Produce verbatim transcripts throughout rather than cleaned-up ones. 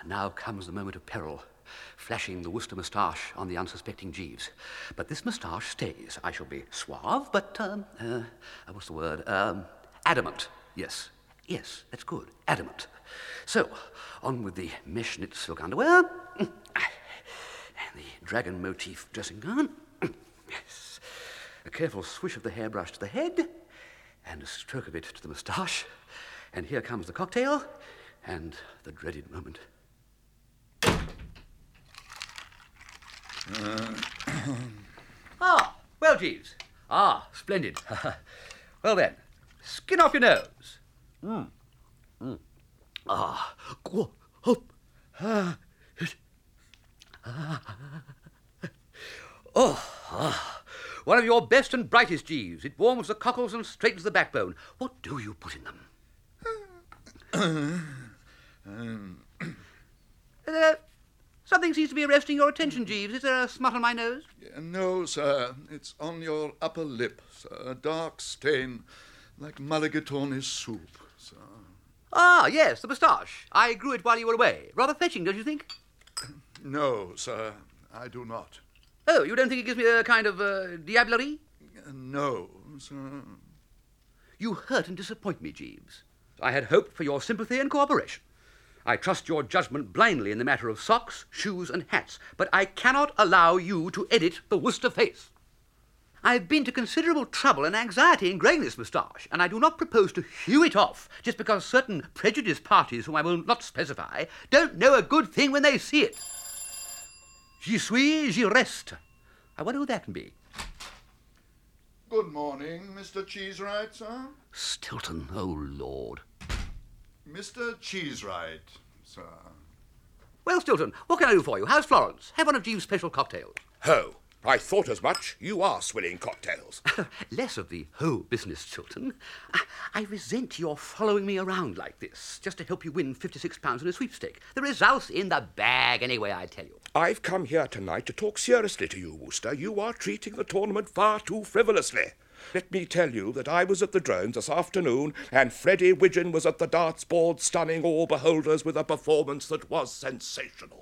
now comes the moment of peril, flashing the Worcester moustache on the unsuspecting Jeeves. But this moustache stays. I shall be suave, but, um, uh, what's the word? Um, adamant. Yes, yes, that's good. Adamant. So, on with the mesh knit silk underwear, and the dragon motif dressing gown. Yes. A careful swish of the hairbrush to the head, and a stroke of it to the moustache. And here comes the cocktail, and the dreaded moment. Uh, ah, well, Jeeves. Ah, splendid. Well then, skin off your nose. Mm. Mm. Ah, go up. Ah. Oh, ah. One of your best and brightest, Jeeves. It warms the cockles and straightens the backbone. What do you put in them? um. uh, something seems to be arresting your attention, Jeeves. Is there a smut on my nose? Yeah, no, sir. It's on your upper lip, sir. A dark stain, like mulligatawny soup, sir. Ah, yes, the moustache. I grew it while you were away. Rather fetching, don't you think? No, sir, I do not. Oh, you don't think it gives me a kind of uh, diablerie? Uh, no, sir. You hurt and disappoint me, Jeeves. I had hoped for your sympathy and cooperation. I trust your judgment blindly in the matter of socks, shoes, and hats, but I cannot allow you to edit the Worcester face. I've been to considerable trouble and anxiety in growing this moustache, and I do not propose to hew it off just because certain prejudiced parties, whom I will not specify, don't know a good thing when they see it. J'y suis, j'y reste. I wonder who that can be. Good morning, Mister Cheesewright, sir. Stilton, oh Lord. Mister Cheesewright, sir. Well, Stilton, what can I do for you? How's Florence? Have one of Jeeves' special cocktails. Ho! I thought as much. You are swilling cocktails. Less of the ho business, Stilton. I, I resent your following me around like this, just to help you win fifty-six pounds in a sweepstake. The result's in the bag anyway, I tell you. I've come here tonight to talk seriously to you, Wooster. You are treating the tournament far too frivolously. Let me tell you that I was at the Drones this afternoon, and Freddie Widgeon was at the darts board, stunning all beholders with a performance that was sensational.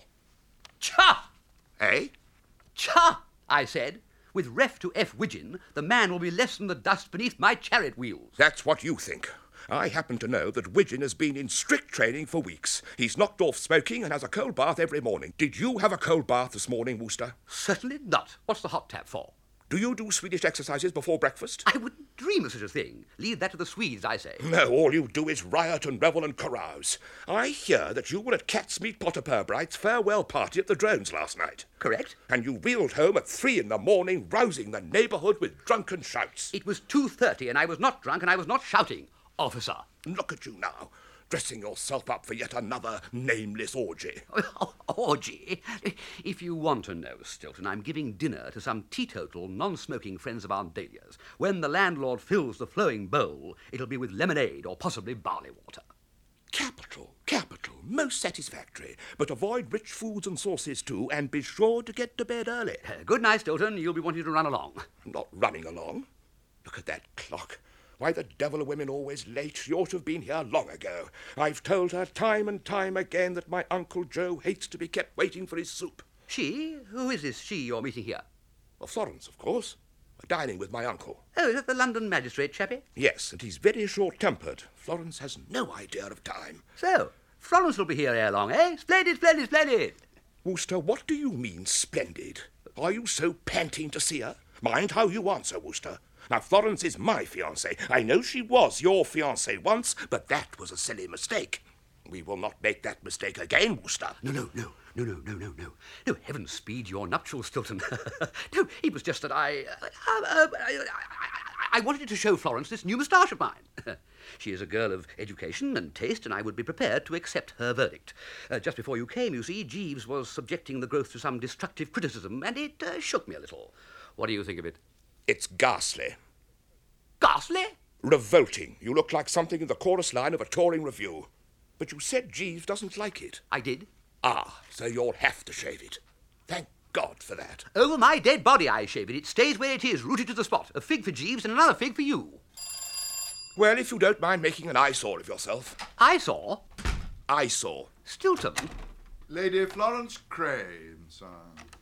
Cha! Eh? Cha! I said. With ref to F. Widgeon, the man will be less than the dust beneath my chariot wheels. That's what you think. I happen to know that Widgeon has been in strict training for weeks. He's knocked off smoking and has a cold bath every morning. Did you have a cold bath this morning, Wooster? Certainly not. What's the hot tap for? Do you do Swedish exercises before breakfast? I wouldn't dream of such a thing. Leave that to the Swedes, I say. No, all you do is riot and revel and carouse. I hear that you were at Catsmeet Potter Purbright's farewell party at the Drones last night. Correct. And you reeled home at three in the morning, rousing the neighbourhood with drunken shouts. It was two thirty, and I was not drunk, and I was not shouting. Officer. Look at you now, dressing yourself up for yet another nameless orgy. Oh, orgy? If you want to know, Stilton, I'm giving dinner to some teetotal, non-smoking friends of Aunt Dahlia's. When the landlord fills the flowing bowl, it'll be with lemonade or possibly barley water. Capital, capital, most satisfactory. But avoid rich foods and sauces too, and be sure to get to bed early. Uh, good night, Stilton. You'll be wanting to run along. I'm not running along. Look at that clock. Why the devil are women always late? She ought to have been here long ago. I've told her time and time again that my Uncle Joe hates to be kept waiting for his soup. She? Who is this she you're meeting here? Well, Florence, of course. We're dining with my uncle. Oh, is that the London magistrate, chappie? Yes, and he's very short-tempered. Florence has no idea of time. So, Florence will be here ere long, eh? Splendid, splendid, splendid! Wooster, what do you mean, splendid? Are you so panting to see her? Mind how you answer, Wooster. Now, Florence is my fiancée. I know she was your fiancée once, but that was a silly mistake. We will not make that mistake again, Wooster. No, no, no, no, no, no, no, no. No, heaven speed your nuptials, Stilton. No, it was just that I, uh, uh, I, I... I wanted to show Florence this new moustache of mine. She is a girl of education and taste, and I would be prepared to accept her verdict. Uh, just before you came, you see, Jeeves was subjecting the growth to some destructive criticism, and it uh, shook me a little. What do you think of it? It's ghastly. Ghastly? Revolting. You look like something in the chorus line of a touring review. But you said Jeeves doesn't like it. I did. Ah, so you'll have to shave it. Thank God for that. Over my dead body I shave it. It stays where it is, rooted to the spot. A fig for Jeeves and another fig for you. Well, if you don't mind making an eyesore of yourself. Eyesore? Eyesore. Stilton, Lady Florence Crane, sir.